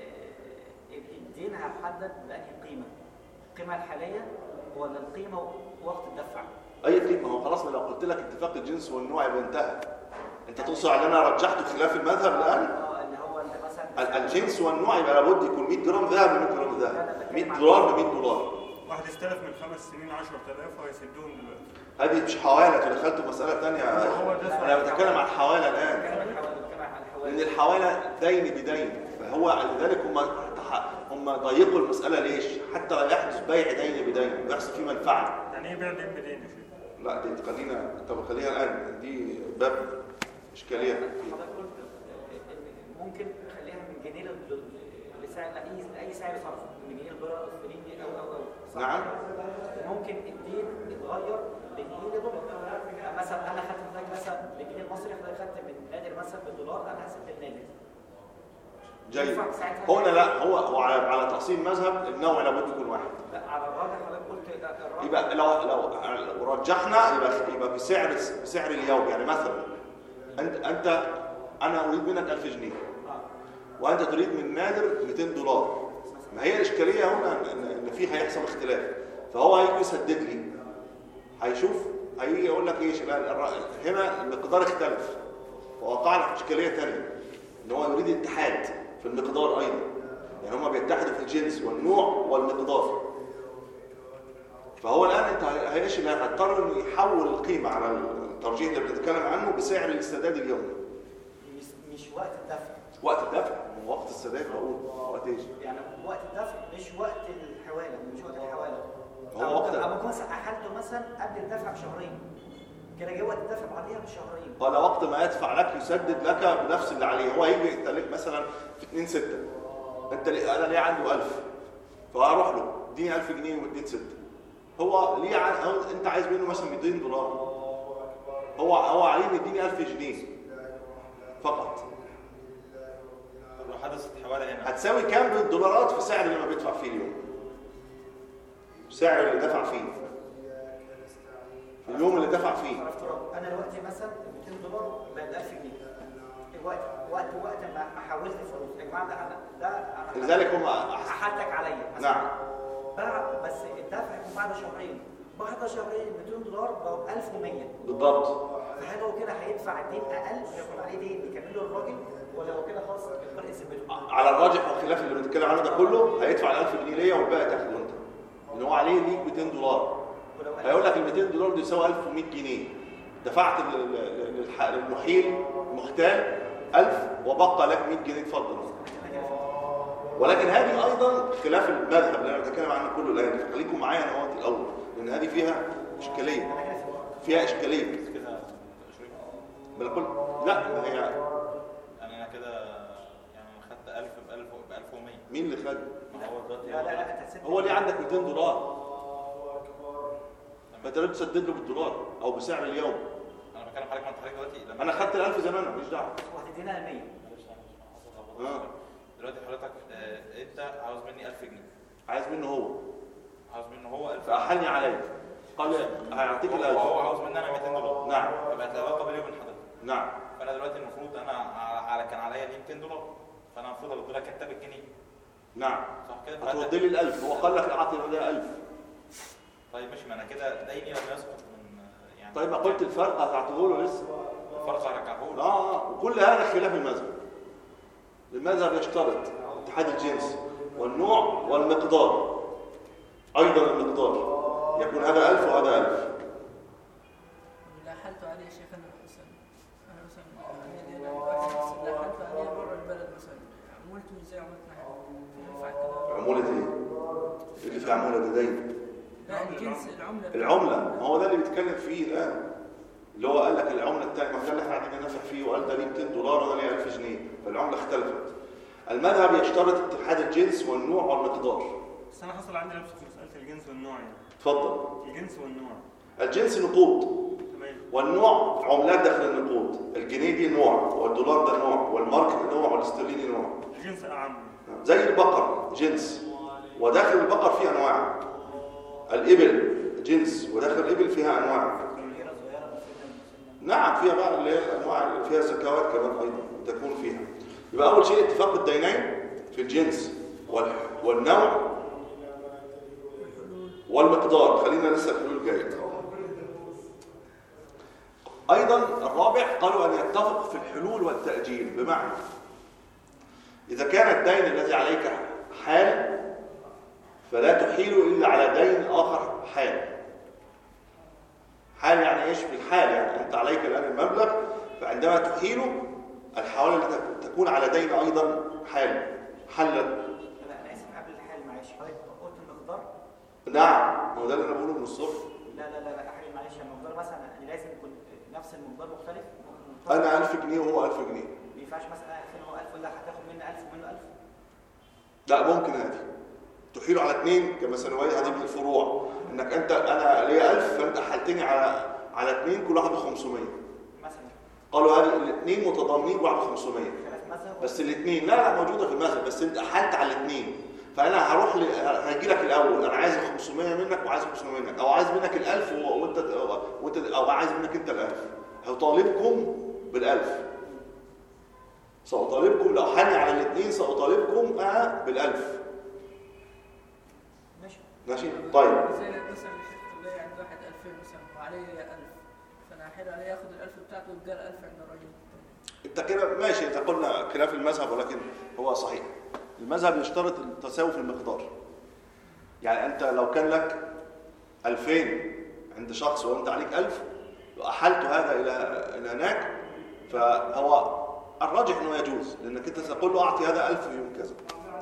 الدين هيحدد بأنهي قيمة؟ القيمة الحالية ولا القيمة وقت الدفع؟ أي قيمة. هو خلاص، ما لو قلت لك اتفاق الجنس والنوع يبقى انتهى. أنت توصل على أنا رجحته خلاف المذهب الآن؟ اه اللي هو انت مثلا الجنس والنوع يبقى لابد يكون مية جرام ذهب ب مية جرام ذهب، مية دولار ب مية دولار. واحد استلف من خمس سنين عشرة آلاف وهيسدهم دلوقتي. هذه مش حوالة، انتوا دخلتوا مسألة ثانية. أنا بتكلم عن الحوالة الآن، لأن الحوالة دين بدين، فهو لذلك هم هم ضيقوا المسألة ليش؟ حتى لا يحدث بيع دين بدين ويحصل فيه منفعة. يعني ايه بيع دين بدين يا شيخ؟ لا دي خلينا، طب خليها الآن، دي باب إشكالية. حضرتك قلت ممكن نخليها من جنيه لسعر لأي أي سعر صرف، من جنيه لدولار استرليني أو أو أو. نعم. ممكن الدين يتغير لجنيه لدولار. مثلا أنا خدت منك مثلا بالجنيه المصري، حضرتك خدت من نادر مثلا بالدولار، أنا هسد النادر. جيد. هنا لا، هو هو على على تقسيم مذهب النوع لابد يكون واحد. لا على الراجح حضرتك قلت الراجح. يبقى لو لو رجحنا يبقى يبقى بسعر بسعر اليوم. يعني مثلا انت انت انا اريد منك ألف جنيه وانت تريد من نادر مئتين دولار. ما هي الاشكاليه هنا ان ان في هيحصل اختلاف، فهو هيجي يسدد لي، هيشوف هيجي يقول لك ايش هنا المقدار اختلف، فوقعنا في اشكاليه ثانيه ان هو يريد اتحاد في المقدار ايضا. يعني هما بيتحدوا في الجنس والنوع والمقدار. فهو الان انت هيش اللي هتضطر انه يحول القيمه على الترجيح اللي بنتكلم عنه بسعر السداد اليومي. مش مش وقت الدفع. وقت الدفع، وقت السداد بقول وقت ايش؟ يعني وقت الدفع مش وقت الحواله، مش وقت الحواله. هو وقت اما كنت احلته مثلا قبل الدفع بشهرين، كده جه وقت الدفع بعديها بشهرين. قال وقت ما يدفع لك يسدد لك بنفس اللي عليه. هو هيجي يقول لك مثلا في اتنين ستة، انت انا ليه عنده ألف، فاروح له اديني ألف جنيه واديني ستة. هو ليه ع... هو انت عايز منه مثلا مئتين دولار، هو هو عليه يديني ألف جنيه فقط. طب لو حدثت حوالي هنا هتساوي كام بالدولارات في سعر اللي ما بيدفع فيه اليوم؟ سعر اللي دفع فيه في اليوم اللي دفع فيه. انا دلوقتي مثلا مئتين دولار بقت ألف جنيه. الوقت وقت وقت ما ما حولت فلوس يا جماعه، ده انا ده انا لذلك هم أحسن. حالتك عليا مثلا. نعم. بعد بس الدفع يكون بعد شهرين، بعد شهرين مئتين دولار بقوا ألف ومية بالضبط. فهل هو كده هيدفع الدين اقل ويكون عليه دين يكمله الراجل، ولا هو كده خلاص الفرق ثبته؟ على الراجح والخلاف اللي بنتكلم عنه ده كله هيدفع ال ألف جنيه ليا والباقي تاخده انت، لان هو عليه ليك مئتين دولار. هيقول لك ال مئتين دولار دي يساوي ألف ومئة جنيه، دفعت للمحيل المحتال ألف وبقى لك مئة جنيه، اتفضل. ولكن هذه ايضا خلاف المذهب اللي انا بتكلم عنه كله الان، فخليكم معايا انا وقت الاول، لان هذه فيها اشكاليه فيها اشكاليه كده بنقول لا هي يعني انا كده يعني انا خدت ألف ب ألف ب ألف ومية. مين اللي خد؟ ما هو دلوقتي لا لا لا انت هتسد. هو ليه عندك مئتين دولار فانت لازم تسدد له بالدولار او بسعر اليوم. انا بكلم حضرتك، ما انت حضرتك دلوقتي لما انا خدت ال ألف زمان ماليش دعوه. وهتدينا ال مية. اه دلوقتي حضرتك آه، انت عاوز مني ألف جنيه، عايز منه هو عاوز منه هو ألف، فاحلني عليه، قال لي هيعطيك ال هو هو ألف. عاوز مني انا مئتين دولار. نعم. يبقى العلاقه بيني وبين حضرتك. نعم. فانا دلوقتي المفروض انا على كان عليا ليه مئتين دولار، فانا المفروض ارد لك انت بالجنيه. نعم. صح كده؟ هترد لي ال ألف، هو قال لك اعطي له ألف. طيب ماشي، ما انا كده ديني لم يسقط من يعني. طيب ما قلت الفرق هتعطيه له لسه. الفرق هرجعه له. اه اه وكل هذا خلاف المذهب. المذهب يشترط اتحاد الجنس والنوع والمقدار، ايضا المقدار يكون هذا ألف وهذا ألف. لا حلت عليه شيخ انا مثلا انا مثلا يعني انا واحد مثلا لا حلت عليه بره البلد مثلا عمولته زي عمولتنا احنا ينفع كده؟ عمولة ايه؟ اللي في عمولة ده دين. لا الجنس العمله العملة، ما هو ده اللي بيتكلم فيه الآن، اللي هو قال لك العملة الثانية، ما كان اللي احنا قاعدين ننافع فيه وقال ده ليه مئتين دولار وده ليه ألف جنيه، فالعملة اختلفت. المذهب يشترط اتحاد الجنس والنوع والمقدار. بس انا حصل عندي لبس في مساله الجنس والنوع يعني. اتفضل. الجنس والنوع. الجنس نقود تمام. والنوع عملات داخل النقود، الجنيه دي نوع والدولار ده نوع والمارك نوع والاسترليني نوع. الجنس اعم. زي البقر جنس وداخل البقر فيه انواع. الابل جنس وداخل الابل فيها انواع. نعم فيها بقى اللي هي الانواع اللي فيها زكوات كمان ايضا تكون فيها. يبقى اول شيء اتفاق الدينين في الجنس والنوع والمقدار. خلينا لسه الحلول جايه. ايضا الرابع قالوا ان يتفق في الحلول والتاجيل، بمعنى اذا كان الدين الذي عليك حال فلا تحيله الا على دين اخر حال. حال يعني ايش؟ في الحال يعني انت عليك الان المبلغ، فعندما تحيله الحوالي تكون على دين ايضا حال حلا. لا انا اسف قبل الحال معلش، حضرتك قلت المقدار؟ نعم هو ده اللي انا بقوله من الصبح. لا لا لا لا احيي معلش، المقدار مثلا يعني لازم يكون نفس المقدار مختلف. انا ألف جنيه وهو ألف جنيه. ما ينفعش مثلا ألف وهو ألف، ولا هتاخد مني ألف ومنه ألف؟ لا ممكن هذه تحيله على اثنين كما سنويه. هذه من الفروع، انك انت انا ليا ألف فانت حلتني على على اثنين كل واحد ب خمسمية مثلا. قالوا هذه الاثنين متضامنين واحد ب خمسمية، خلاف مذهب. بس الاثنين لا لا موجوده في المذهب، بس انت حلت على الاثنين. فانا هروح ل... هجي لك الاول انا عايز ال خمسمية منك وعايز خمسمية منك، او عايز منك الألف وانت وانت او عايز منك انت الألف. هطالبكم بالألف، سأطالبكم لو حني على الاثنين سأطالبكم آه بالألف. ماشي ماشي طيب. زي مثلا الشيخ عند واحد ألفين مثلا وعليه ألف، فانا هحيل عليه ياخد الألف بتاعته ويديها الألف عند الراجل. انت كده ماشي، انت قلنا خلاف المذهب ولكن هو صحيح. المذهب يشترط التساوي في المقدار. يعني انت لو كان لك ألفين عند شخص وانت عليك ألف واحلت هذا الى الى هناك، فهو الراجح انه يجوز، لانك انت تقول له اعطي هذا ألف يوم كذا.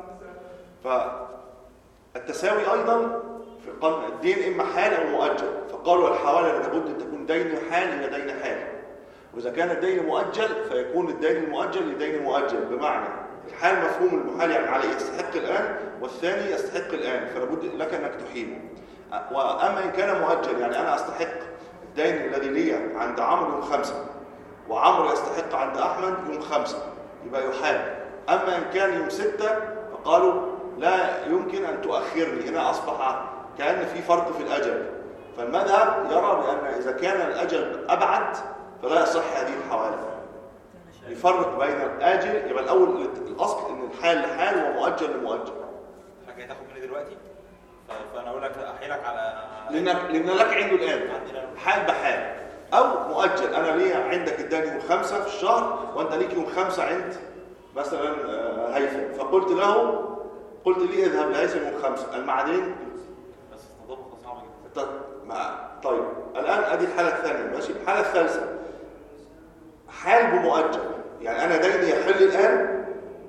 فالتساوي ايضا في القانون الدين اما حال او مؤجل، فقالوا الحواله لابد ان تكون دين حال الى دين حال، واذا كان الدين مؤجل فيكون الدين المؤجل لدين مؤجل، بمعنى الحال مفهوم المحال يعني عليه يستحق الآن، والثاني يستحق الآن، فلا بد لك أنك تحيله. وأما إن كان مؤجل يعني أنا أستحق الدين الذي لي عند عمرو يوم خمسة وعمرو يستحق عند أحمد يوم خمسة، يبقى يحال. أما إن كان يوم ستة فقالوا لا يمكن أن تؤخرني، هنا أصبح كأن في فرق في الأجل. فالمذهب يرى بأن إذا كان الأجل أبعد فلا يصح هذه الحوالة. يفرق بين الآجل، يبقى الأول الأصل إن الحال لحال ومؤجل لمؤجل. حاجة تاخد مني دلوقتي فأنا أقول لك أحيلك على لأنك لأن لك عنده الآن حال بحال، أو مؤجل أنا ليه عندك اداني يوم خمسة في الشهر وأنت ليك يوم خمسة عند مثلا هيثم، فقلت له قلت لي اذهب لهيثم يوم خمسة المعادين بس استضافة صعبة جدا. طيب الآن أدي الحالة الثانية ماشي. الحالة الثالثة حال بمؤجل، يعني أنا ديني يحل الآن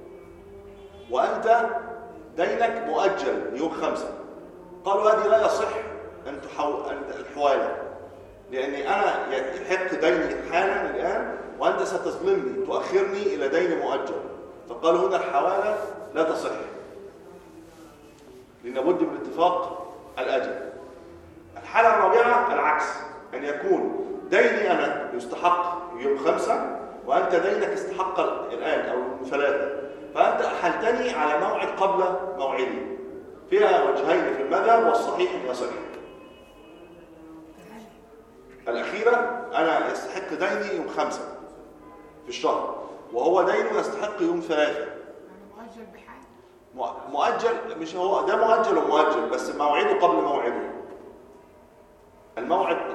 وأنت دينك مؤجل يوم خمسة. قالوا هذه لا يصح أن تحول الحوالة، لأني أنا يحق ديني حالا الآن وأنت ستظلمني تؤخرني إلى دين مؤجل، فقالوا هنا الحوالة لا تصح، لنبد من اتفاق الأجل. الحالة الرابعة العكس، أن يكون ديني أنا يستحق يوم خمسة وأنت دينك استحق الآن أو ثلاثة، فأنت أحلتني على موعد قبل موعدي. فيها وجهين في المذهب والصحيح أن يصح. الأخيرة أنا يستحق ديني يوم خمسة في الشهر وهو دينه يستحق يوم ثلاثة. مؤجل بحال؟ مؤجل مش هو ده مؤجل ومؤجل بس موعده قبل موعده. الموعد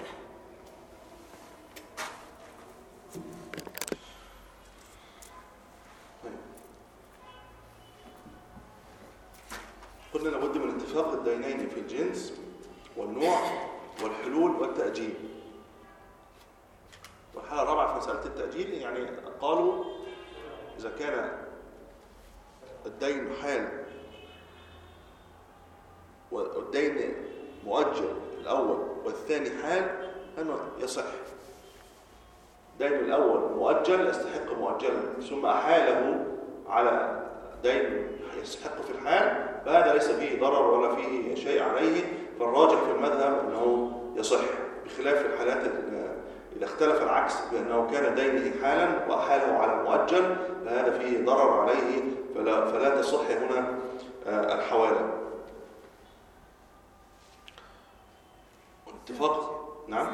قلنا لابد من اتفاق الدينين في الجنس والنوع والحلول والتأجيل. والحالة الرابعة في مسألة التأجيل يعني قالوا إذا كان الدين حال والدين مؤجل الأول والثاني حال أنه يصح. دين الأول مؤجل يستحق مؤجلا ثم أحاله على دين يستحق في الحال، فهذا ليس فيه ضرر ولا فيه شيء عليه، فالراجح في المذهب أنه يصح، بخلاف الحالات إذا اختلف العكس بأنه كان دينه حالا وأحاله على مؤجل فهذا فيه ضرر عليه فلا, فلا تصح هنا الحوالة. اتفاق؟ نعم؟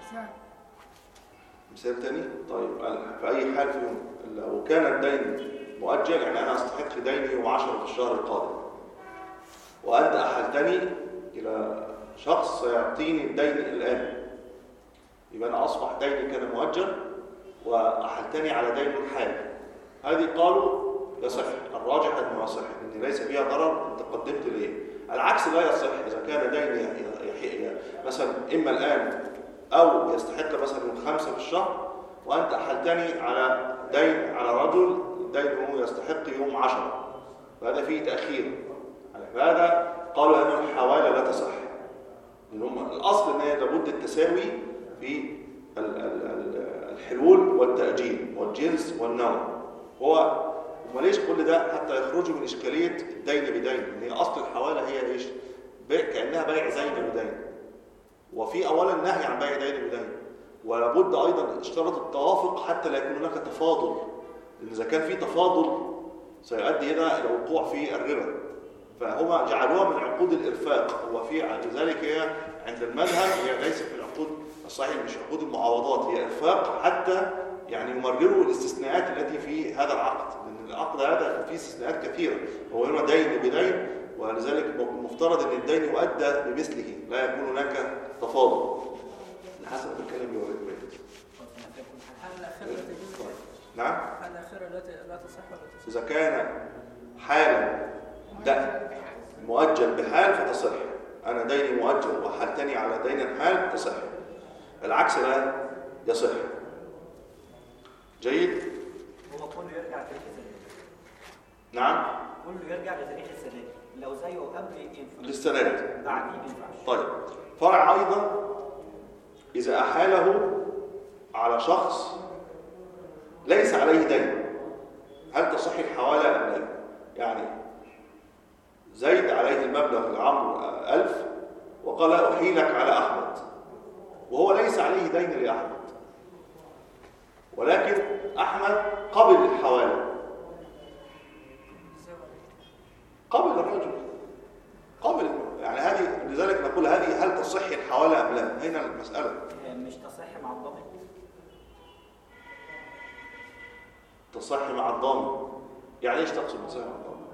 مثال تاني؟ طيب في أي حال فيهم لو كان الدين مؤجل يعني أنا أستحق ديني يوم عشرة في الشهر القادم وأنت أحلتني إلى شخص سيعطيني الدين الآن، يبقى أنا أصبح ديني كان مؤجل وأحلتني على دين حال. هذه قالوا يصح، الراجح أنه يصح لأن ليس فيها ضرر أنت قدمت ليه. العكس لا يصح إذا كان ديني مثلا إما الآن أو يستحق مثلا من خمسة في الشهر وأنت أحلتني على دين على رجل دينه يستحق يوم عشرة، فهذا فيه تأخير. هذا قالوا أن الحوالة لا تصح، لأنهم الأصل أنه لابد التساوي في الحلول والتأجيل والجنس والنوع. هو وليش كل ده حتى يخرجوا من إشكالية الدين بدين، لأن هي أصل الحوالة هي إيش؟ بيع كأنها بيع دين بدين، وفي أولا نهي عن بيع دين بدين، ولابد أيضا اشترط التوافق حتى لا يكون هناك تفاضل، لأن إذا كان في تفاضل سيؤدي هنا إلى وقوع في الربا، فهم جعلوها من عقود الإرفاق. وفي لذلك هي عند المذهب هي ليست من عقود الصحيح، مش عقود المعاوضات، هي إرفاق حتى يعني يمرروا الاستثناءات التي في هذا العقد، لأن العقد هذا فيه استثناءات كثيرة، هو هنا دين بدين، ولذلك المفترض أن الدين يؤدى بمثله لا يكون هناك تفاضل حسب الكلام يورد به. الحالة الأخيرة لا تجوز. نعم؟ الحالة الأخيرة لا تصح ولا تصح. إذا كان حالا ده مؤجل بحال فتصح، أنا ديني مؤجل وحالتني على دين حال تصح، العكس لا يصح. جيد؟ هو كله يرجع لتاريخ السنة. نعم؟ كله يرجع لتاريخ السنة، لو زيه قبل ينفع، للسنة بعدين ما ينفعش. طيب فرع أيضا إذا أحاله على شخص ليس عليه دين، هل تصح الحوالة أم لا؟ يعني زيد عليه المبلغ لعمرو ألف وقال أحيلك على أحمد، وهو ليس عليه دين لأحمد، ولكن أحمد قبل الحوالة، قبل الرجل قبل، يعني هذه لذلك نقول هذه هل تصح الحوالة أم لا؟ هنا المسألة. مش تصح مع الضابط؟ تصح مع الضامن، يعني ايش تقصد تصح مع الضامن؟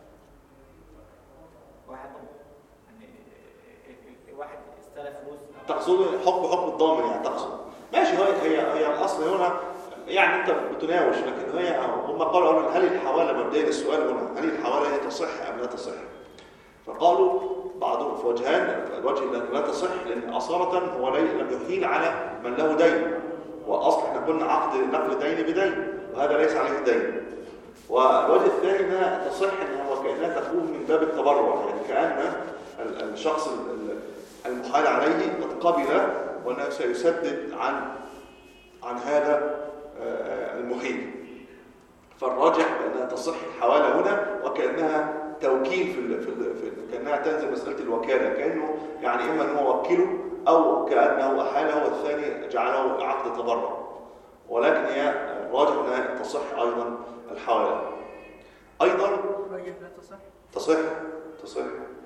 واحد يعني واحد استلف فلوس، تقصد حكم حكم الضامن يعني تقصد؟ ماشي، هي هي هي الاصل هنا يعني انت بتناوش، لكن هي هم قالوا هل الحواله مبدئيا السؤال هنا هل الحواله هي تصح ام لا تصح؟ فقالوا بعضهم في وجهان، الوجه الذي لا تصح لان اصاله هو لم يحيل على من له دين، واصل احنا قلنا عقد نقل دين بدين وهذا ليس عليه دين. والوجه الثاني انها تصح انها وكانها تكون من باب التبرع، يعني كان الشخص المحال عليه قد قبل وانه سيسدد عن عن هذا المحيل. فالراجح بانها تصح الحواله هنا وكانها توكيل في ال في, ال في ال كانها تنزل مساله الوكاله، كانه يعني اما ان هو وكله او كانه احاله والثاني جعله عقد تبرع، ولكن هي الراجح انها تصح ايضا الحواله. ايضا راجح لا تصح تصح تصح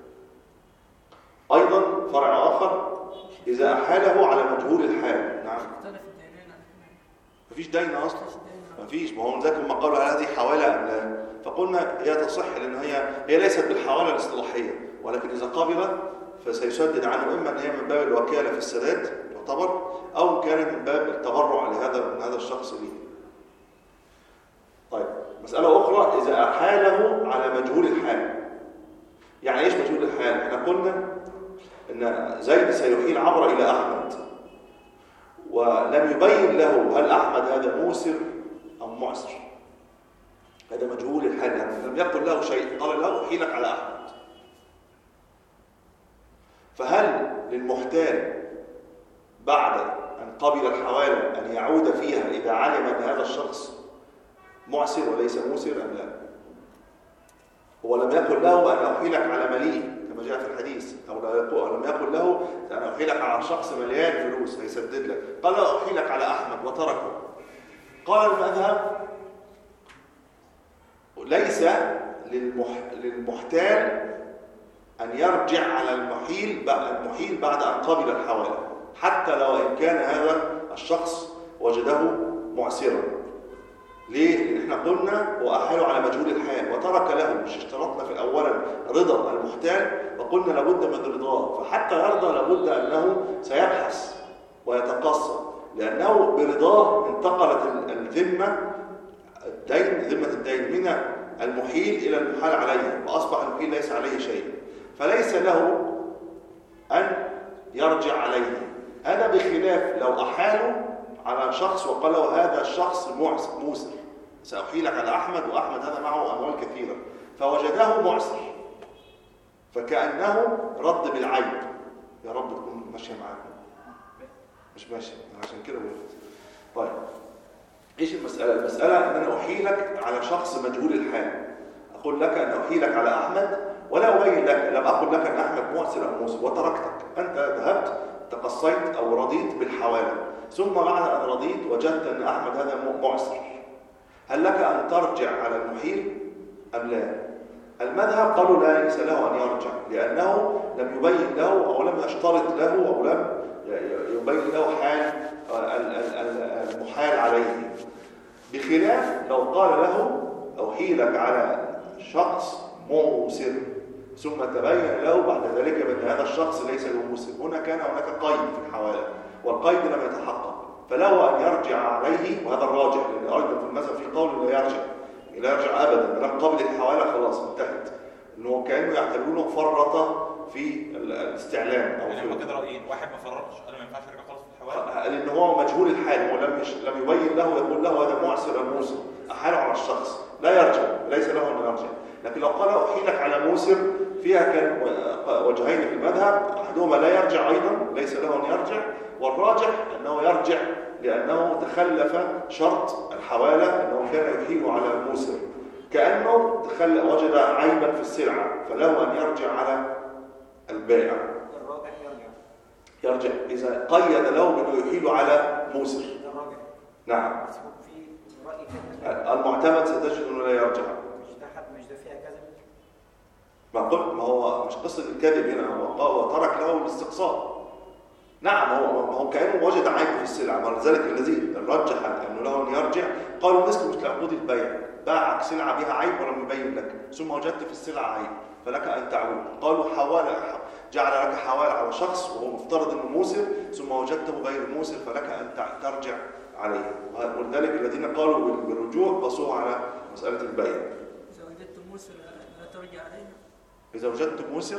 ايضا فرع اخر اذا احاله على مجهول الحال. نعم، اختلف الدينين عن الحمال. مفيش دين اصلا، مفيش دين. مفيش، ما هو ذاك ما قالوا هذه حواله ام لا، فقلنا هي تصح لان هي هي ليست بالحواله الاصطلاحيه، ولكن اذا قبل فسيسدد عنه اما ان هي من باب الوكاله في السداد يعتبر، او كان من باب التبرع لهذا من هذا الشخص به. طيب مساله اخرى اذا احاله على مجهول الحال. يعني ايش مجهول الحال؟ احنا قلنا ان زيد سيحيل عمرو الى احمد ولم يبين له هل احمد هذا موسر ام معسر، هذا مجهول الحال، يعني لم يقل له شيء، قال له احيلك على احمد. فهل للمحتال بعد ان قبل الحواله ان يعود فيها اذا علم ان هذا الشخص معسر وليس موسر ام لا؟ هو لم يقل له انا احيلك على مليء كما جاء في الحديث، او لا يقول لم يقل له انا احيلك على شخص مليان فلوس هيسدد لك، قال احيلك على احمد وتركه. قال المذهب ليس للمح... للمحتال ان يرجع على المحيل المحيل بعد ان قبل الحواله، حتى لو ان كان هذا الشخص وجده معسرا. ليه؟ لان احنا قلنا واحاله على مجهول الحال وترك له، مش اشترطنا في اولا رضا المحتال وقلنا لابد من رضاه، فحتى يرضى لابد انه سيبحث ويتقصى، لانه برضاه انتقلت الذمه الدين ذمه الدين من المحيل الى المحال عليه، واصبح المحيل ليس عليه شيء، فليس له ان يرجع عليه. هذا بخلاف لو احالوا على شخص وقال له هذا الشخص موسر سأحيلك على أحمد وأحمد هذا معه أموال كثيرة فوجده معسر، فكأنه رد بالعيب. يا رب تكون ماشية معاكم، مش ماشية عشان كده قلت. طيب إيش المسألة؟ المسألة أن أنا أحيلك على شخص مجهول الحال، أقول لك أن أحيلك على أحمد ولا أبين لك، لم أقل لك أن أحمد معسر أو موسر وتركتك، أنت ذهبت تقصيت أو رضيت بالحوالة، ثم بعد أن رضيت وجدت أن أحمد هذا معسر، هل لك أن ترجع على المحيل أم لا؟ المذهب قالوا لا ليس له أن يرجع، لأنه لم يبين له أو لم يشترط له أو لم يبين له حال المحال عليه، بخلاف لو قال له أحيلك على شخص موسر ثم تبين له بعد ذلك بأن هذا الشخص ليس بموسر، هنا كان هناك قيد في الحوالة والقيد لم يتحقق، فله أن يرجع عليه، وهذا الراجح لأن أيضا في المذهب في قول لا يرجع لا يرجع أبدا، من قبل الحوالة خلاص انتهت، إنه كأنه يعتبرونه فرط في الاستعلام أو يعني هم في كده رأيين، واحد ما فرطش قال ما ينفعش يرجع خالص في الحوالة، لأن هو مجهول الحال ولم يش... لم يبين له يقول له هذا معسر أو موسر، أحاله على الشخص لا يرجع، ليس له أن يرجع. لكن لو قال أحيلك على موسر فيها كان وجهين في المذهب، أحدهما لا يرجع أيضا ليس له أن يرجع، والراجح أنه يرجع لأنه تخلف شرط الحوالة أنه كان يحيل على موسر، كأنه تخلى وجد عيبا في السلعة فله أن يرجع على البائع. الراجح يرجع. يرجع إذا قيد له بأنه يحيل على موسر. الراجح. نعم. بس هو في رأي كده. المعتمد ستجد أنه لا يرجع. مش ده حد مش ده فيها كذب. ما قلت ما هو مش قصة الكذب هنا، هو هو ترك له الاستقصاء. نعم هو هو كأنه وجد عيب في السلعة، ولذلك الذي رجح أنه له أن يرجع قالوا مثل مثل عقود البيع، باعك سلعة بها عيب ولم يبين لك ثم وجدت في السلعة عيب فلك أن تعود. قالوا حوالة جعل لك حوالة على شخص وهو مفترض أنه موسر ثم وجدته غير موسر فلك أن ترجع عليه. ولذلك الذين قالوا بالرجوع بصوا على مسألة البيع. إذا وجدت موسر لا ترجع عليه. إذا وجدت موسر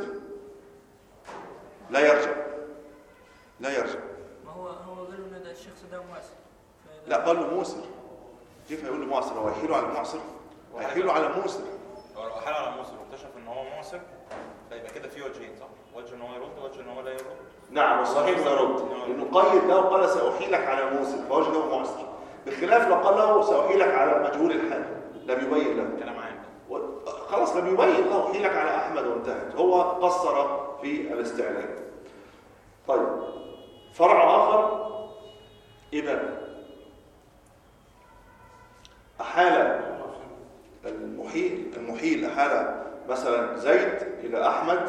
لا يرجع لا يرجع. ما هو هو قالوا ان ده الشخص ده معسر. لا قالوا موسر. كيف يقول له معسر؟ هو يحيله على المعسر؟ هيحيله على موسر. هو لو حال على موسر واكتشف ان هو معسر فيبقى كده في وجهين صح؟ وجه ان هو يرد ووجه ان هو لا يرد. نعم والصحيح يرد لانه قيد له قال ساحيلك على موسر فوجده معسر، بخلاف لو قال له ساحيلك على مجهول الحال لم يبين له. كلام عام. خلاص لم يبين له، احيلك على احمد وانتهت، هو قصر في الاستعلام. طيب فرع آخر إذا أحال المحيل المحيل أحال مثلا زيد إلى أحمد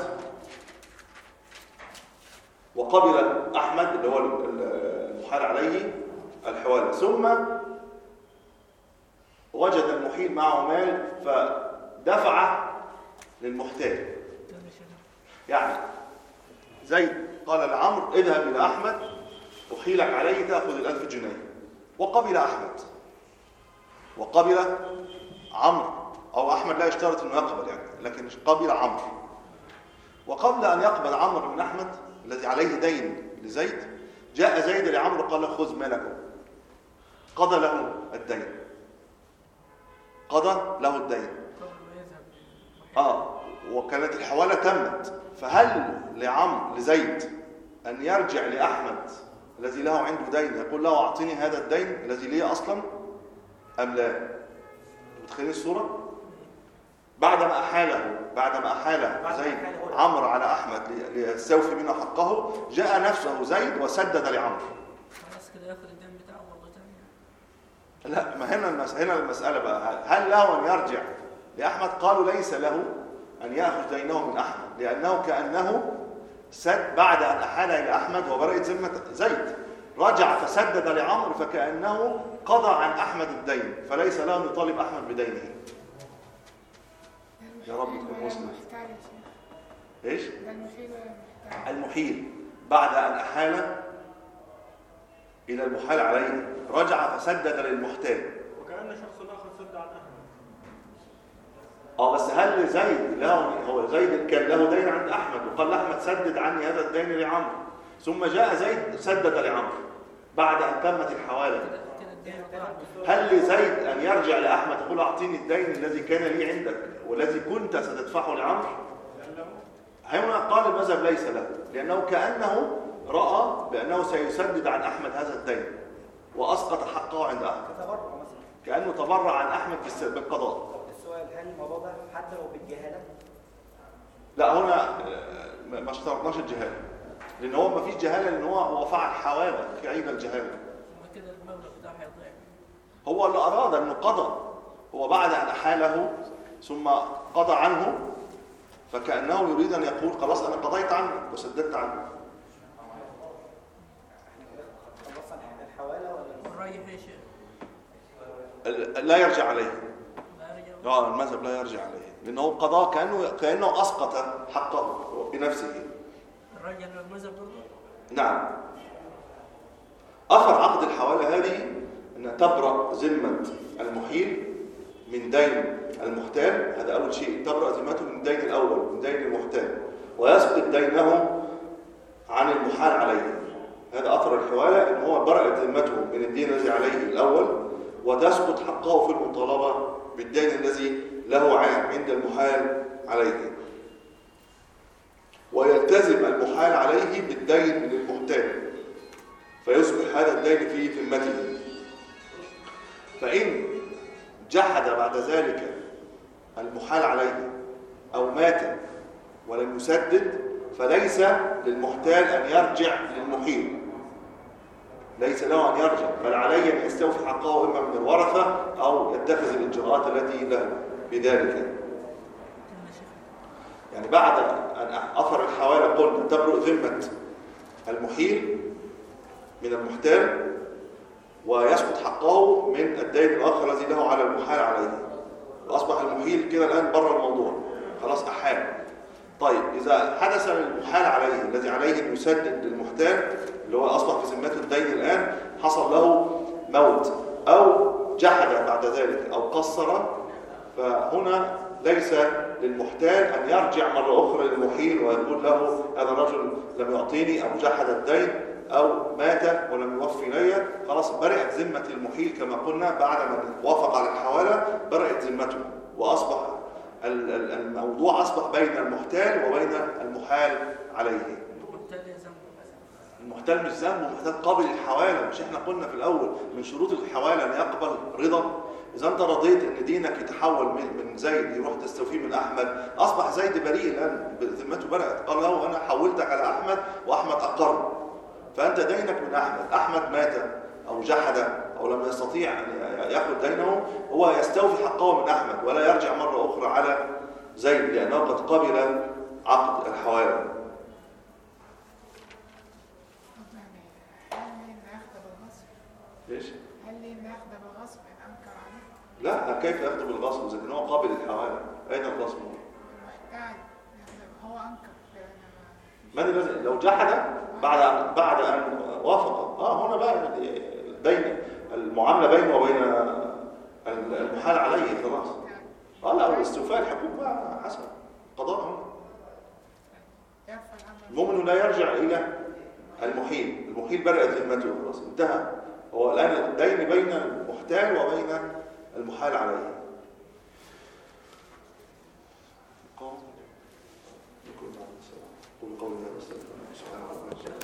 وقبل أحمد اللي هو المحال عليه الحوالة، ثم وجد المحيل معه مال فدفع للمحتاج. يعني زيد قال لعمرو اذهب إلى أحمد أحيلك عليه تأخذ الألف جنيه، وقبل أحمد وقبل عمرو، أو أحمد لا يشترط أنه يقبل يعني، لكن قبل عمرو. وقبل أن يقبل عمرو من أحمد الذي عليه دين لزيد جاء زيد لعمرو قال له خذ مالك، قضى له الدين قضى له الدين آه وكانت الحوالة تمت. فهل لعمرو لزيد أن يرجع لأحمد الذي له عنده دين يقول له أعطيني هذا الدين الذي لي أصلا أم لا؟ متخيلين الصورة؟ بعدما أحاله بعدما أحاله زيد عمرو على أحمد ليستوفي منه حقه، جاء نفسه زيد وسدد لعمرو. خلاص كده ياخد الدين بتاعه مرة ثانية. لا، ما هنا المس... هنا المسألة بقى هل له أن يرجع لأحمد؟ قالوا ليس له أن يأخذ دينه من أحمد، لأنه كأنه سد بعد أن أحال إلى أحمد وبرئت ذمة زيد رجع فسدد لعمرو فكأنه قضى عن أحمد الدين، فليس له أن يطالب أحمد بدينه. يا رب تكون مسلم. ايش؟ المحيل بعد أن أحال إلى المحال عليه رجع فسدد للمحتاج. وكأن شخص آخر سد عن أحمد. اه بس هل زيد له هو زيد كان له دين عند أحمد وقال لأحمد سدد عني هذا الدين لعمرو، ثم جاء زيد سدد لعمرو بعد أن تمت الحوالة. هل لزيد أن يرجع لأحمد يقول أعطيني الدين الذي كان لي عندك والذي كنت ستدفعه لعمرو؟ هنا قال المذهب ليس له، لأنه كأنه رأى بأنه سيسدد عن أحمد هذا الدين وأسقط حقه عند أحمد، تبرع مثلا كأنه تبرع عن أحمد بالقضاء. السؤال هل الموضوع ده حتى لو بالجهالة؟ لا هنا ما اشترطناش الجهالة، لأن هو ما فيش جهالة، لأن هو هو فعل حوالة في عين الجهالة. كده المبلغ بتاعه هيضيع. هو اللي أراد أنه قضى، هو بعد أن أحاله ثم قضى عنه فكأنه يريد أن يقول خلاص أنا قضيت عنه وسددت عنه. خلصنا الحوالة ولا الرايح ايش؟ لا يرجع عليه. لا يرجع. اه المذهب لا يرجع عليه، لأنه قضاه كأنه كأنه أسقط حقه بنفسه. الراجع للمذهب برضه؟ نعم. أثر عقد الحوالة هذه أن تبرأ ذمة المحيل من دين المحتال، هذا أول شيء، تبرأ ذمته من الدين الأول من دين المحتال ويسقط دينه عن المحال عليه. هذا أثر الحوالة، أن هو برأت ذمته من الدين الذي عليه الأول وتسقط حقه في المطالبة بالدين الذي له عند المحال عليه، ويلتزم المحال عليه بالدين من المحتال. فيصبح هذا الدين في ذمته. فإن جحد بعد ذلك المحال عليه أو مات ولم يسدد فليس للمحتال أن يرجع للمحيل، ليس له أن يرجع، بل عليه أن يستوفي حقه إما من الورثة أو يتخذ الإجراءات التي له بذلك. يعني بعد أن أثر الحوالة قلنا تبرئ ذمة المحيل من المحتال ويسقط حقه من الدين الآخر الذي له على المحال عليه، وأصبح المحيل كده الآن بره الموضوع، خلاص أحال. طيب إذا حدث المحال عليه الذي عليه أن يسدد للمحتال اللي هو أصبح في ذمته الدين الآن، حصل له موت أو جحد بعد ذلك أو قصر، فهنا ليس للمحتال أن يرجع مرة أخرى للمحيل ويقول له هذا الرجل لم يعطيني أو جحد الدين أو مات ولم يوفي لي، خلاص برئت ذمة المحيل كما قلنا بعد ما وافق على الحوالة، برئت ذمته وأصبح الموضوع أصبح بين المحتال وبين المحال عليه. المحتال مش ذنب، المحتال قابل الحوالة. مش احنا قلنا في الأول من شروط الحوالة أن يقبل رضا؟ إذا أنت رضيت أن دينك يتحول من زيد يروح تستوفيه من أحمد، أصبح زيد بريء الآن، ذمته برأت، قال له أنا حولتك على أحمد وأحمد أقر، فأنت دينك من أحمد. أحمد مات أو جحد أو لم يستطيع أن يأخذ دينه، هو يستوفي حقه من أحمد ولا يرجع مرة أخرى على زيد لأنه قد قبل عقد الحوالة. ليش؟ هل لي ان ياخذ بالغصب ان انكر عليه؟ لا، كيف ياخذ بالغصب اذا كان هو قابل الحوالة؟ اين الغصب؟ المحتاج هو انكر. من الذي لو جحد بعد أن بعد ان وافق؟ اه هنا بقى بين المعامله بينه وبين المحال عليه خلاص. اه لا، استوفاء الحقوق بقى حسب قضاء هنا. المؤمن لا يرجع الى المحيل، المحيل برئت ذمته خلاص انتهى. هو الآن الدين بين المحتال وبين المحال عليه. قول قولي هذا.